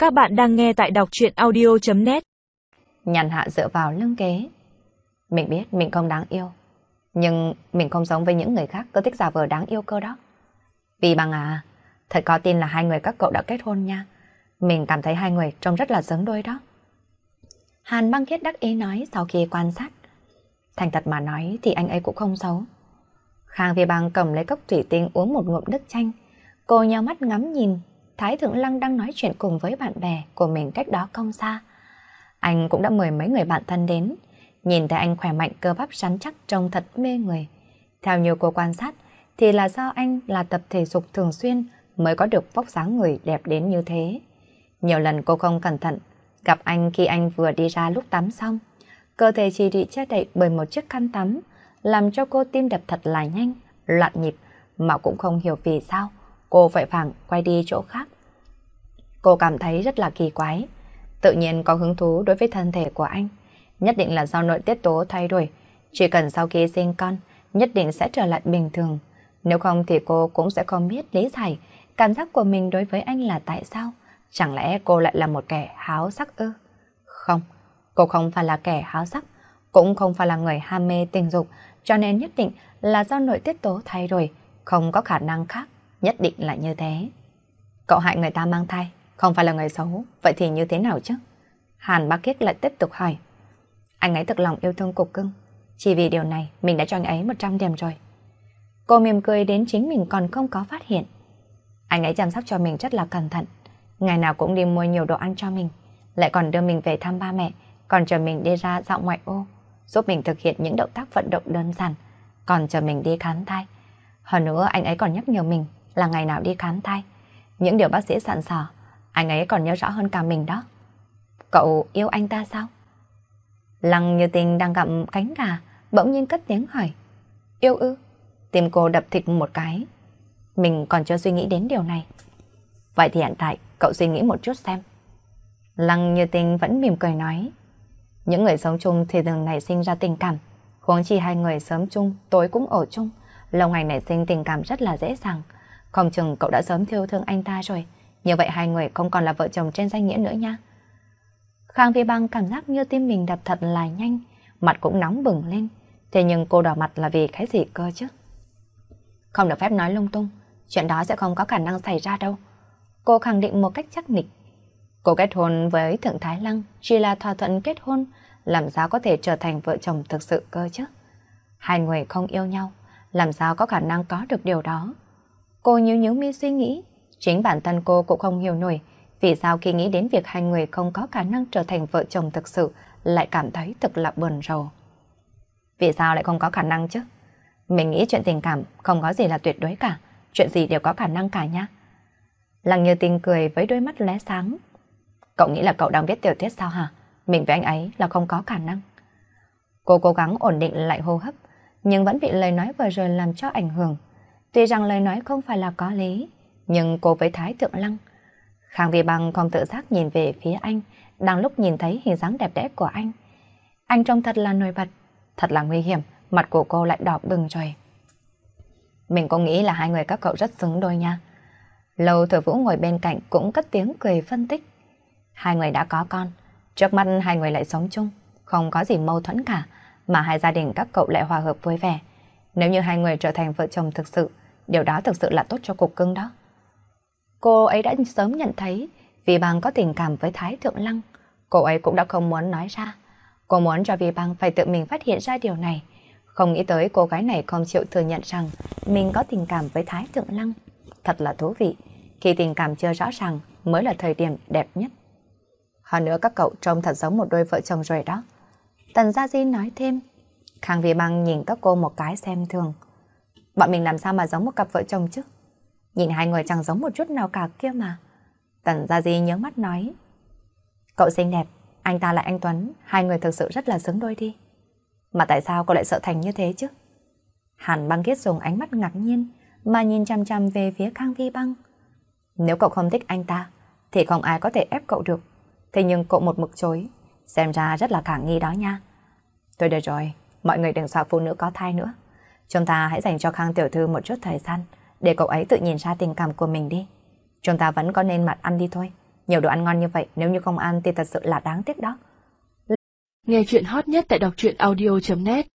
Các bạn đang nghe tại đọc truyện audio.net. Nhàn hạ dựa vào lưng ghế. Mình biết mình không đáng yêu, nhưng mình không giống với những người khác cứ thích giả vờ đáng yêu cơ đó. Vì bằng à, thật có tin là hai người các cậu đã kết hôn nha. Mình cảm thấy hai người trông rất là xứng đôi đó. Hàn Băng Khiết đắc ý nói sau khi quan sát. Thành thật mà nói thì anh ấy cũng không xấu. Khang Vi Bang cầm lấy cốc thủy tinh uống một ngụm nước chanh. Cô nheo mắt ngắm nhìn Thái Thượng Lăng đang nói chuyện cùng với bạn bè của mình cách đó không xa. Anh cũng đã mời mấy người bạn thân đến. Nhìn thấy anh khỏe mạnh cơ bắp rắn chắc trông thật mê người. Theo nhiều cô quan sát thì là do anh là tập thể dục thường xuyên mới có được vóc dáng người đẹp đến như thế. Nhiều lần cô không cẩn thận gặp anh khi anh vừa đi ra lúc tắm xong. Cơ thể chỉ bị che đậy bởi một chiếc khăn tắm làm cho cô tim đập thật là nhanh, loạn nhịp mà cũng không hiểu vì sao. Cô vội vàng quay đi chỗ khác. Cô cảm thấy rất là kỳ quái. Tự nhiên có hứng thú đối với thân thể của anh. Nhất định là do nội tiết tố thay đổi. Chỉ cần sau khi sinh con, nhất định sẽ trở lại bình thường. Nếu không thì cô cũng sẽ không biết lý giải cảm giác của mình đối với anh là tại sao. Chẳng lẽ cô lại là một kẻ háo sắc ư? Không, cô không phải là kẻ háo sắc, cũng không phải là người ham mê tình dục, cho nên nhất định là do nội tiết tố thay đổi, không có khả năng khác, nhất định là như thế. Cậu hại người ta mang thai, không phải là người xấu, vậy thì như thế nào chứ? Hàn Bác Kiết lại tiếp tục hỏi. Anh ấy thực lòng yêu thương Cục Cưng, chỉ vì điều này mình đã cho anh ấy 100 điểm rồi. Cô mỉm cười đến chính mình còn không có phát hiện. Anh ấy chăm sóc cho mình rất là cẩn thận, ngày nào cũng đi mua nhiều đồ ăn cho mình, lại còn đưa mình về thăm ba mẹ, còn chờ mình đi ra dạo ngoại ô, giúp mình thực hiện những động tác vận động đơn giản, còn chờ mình đi khám thai. Hơn nữa anh ấy còn nhắc nhở mình là ngày nào đi khám thai. Những điều bác sĩ dặn dò, anh ấy còn nhớ rõ hơn cả mình đó. Cậu yêu anh ta sao? Lăng Như Tình đang gặm cánh gà, bỗng nhiên cất tiếng hỏi. Yêu ư? Tim cô đập thịt một cái. Mình còn chưa suy nghĩ đến điều này. Vậy thì hiện tại cậu suy nghĩ một chút xem. Lăng Như Tình vẫn mỉm cười nói. Những người sống chung thì thường nảy sinh ra tình cảm. Huống chi hai người sớm chung, tối cũng ở chung. Lâu ngày nảy sinh tình cảm rất là dễ dàng. Không chừng cậu đã sớm yêu thương anh ta rồi. Như vậy hai người không còn là vợ chồng trên danh nghĩa nữa nha. Khang Vi Bang cảm giác như tim mình đập thật là nhanh, mặt cũng nóng bừng lên. Thế nhưng cô đỏ mặt là vì cái gì cơ chứ? Không được phép nói lung tung, chuyện đó sẽ không có khả năng xảy ra đâu. Cô khẳng định một cách chắc nịch. Cô kết hôn với Thượng Thái Lăng chỉ là thỏa thuận kết hôn, làm sao có thể trở thành vợ chồng thực sự cơ chứ? Hai người không yêu nhau, làm sao có khả năng có được điều đó? Cô nhíu mi suy nghĩ, chính bản thân cô cũng không hiểu nổi vì sao khi nghĩ đến việc hai người không có khả năng trở thành vợ chồng thực sự lại cảm thấy thật là buồn rầu. Vì sao lại không có khả năng chứ? Mình nghĩ chuyện tình cảm không có gì là tuyệt đối cả, chuyện gì đều có khả năng cả nha. Lăng Như Tình cười với đôi mắt lóe sáng. Cậu nghĩ là cậu đang viết tiểu thuyết sao hả? Mình với anh ấy là không có khả năng. Cô cố gắng ổn định lại hô hấp, nhưng vẫn bị lời nói vừa rồi làm cho ảnh hưởng. Tuy rằng lời nói không phải là có lý, nhưng cô với Thái Thượng Lăng. Khang Vi Bang không tự giác nhìn về phía anh, đang lúc nhìn thấy hình dáng đẹp đẽ của anh. Anh trông thật là nổi bật, thật là nguy hiểm, mặt của cô lại đỏ bừng rồi. Mình cũng nghĩ là hai người các cậu rất xứng đôi nha. Lâu Thừa Vũ ngồi bên cạnh cũng cất tiếng cười phân tích. Hai người đã có con, trước mắt hai người lại sống chung, không có gì mâu thuẫn cả, mà hai gia đình các cậu lại hòa hợp vui vẻ. Nếu như hai người trở thành vợ chồng thực sự, điều đó thực sự là tốt cho Cục Cưng đó. Cô ấy đã sớm nhận thấy Vi Bang có tình cảm với Thái Thượng Lăng. Cô ấy cũng đã không muốn nói ra. Cô muốn cho Vi Bang phải tự mình phát hiện ra điều này. Không nghĩ tới cô gái này không chịu thừa nhận rằng mình có tình cảm với Thái Thượng Lăng. Thật là thú vị. Khi tình cảm chưa rõ ràng mới là thời điểm đẹp nhất. Hơn nữa các cậu trông thật giống một đôi vợ chồng rồi đó. Tần Gia Di nói thêm. Khang Vi Bang nhìn các cô một cái xem thường. Bọn mình làm sao mà giống một cặp vợ chồng chứ? Nhìn hai người chẳng giống một chút nào cả kia mà. Tần Gia Di nhớ mắt nói. Cậu xinh đẹp, anh ta là anh Tuấn, hai người thực sự rất là xứng đôi đi. Mà tại sao cậu lại sợ thành như thế chứ? Hàn Băng Khiết dùng ánh mắt ngạc nhiên mà nhìn chăm chăm về phía Khang Vi Bang. Nếu cậu không thích anh ta thì không ai có thể ép cậu được. Thế nhưng cậu một mực chối, xem ra rất là khả nghi đó nha. Thôi được rồi, mọi người đừng sợ phụ nữ có thai nữa. Chúng ta hãy dành cho Khang tiểu thư một chút thời gian để cậu ấy tự nhìn ra tình cảm của mình đi. Chúng ta vẫn có nên mặt ăn đi thôi. Nhiều đồ ăn ngon như vậy nếu như không ăn thì thật sự là đáng tiếc đó. Nghe chuyện hot nhất tại đọc truyện audio.net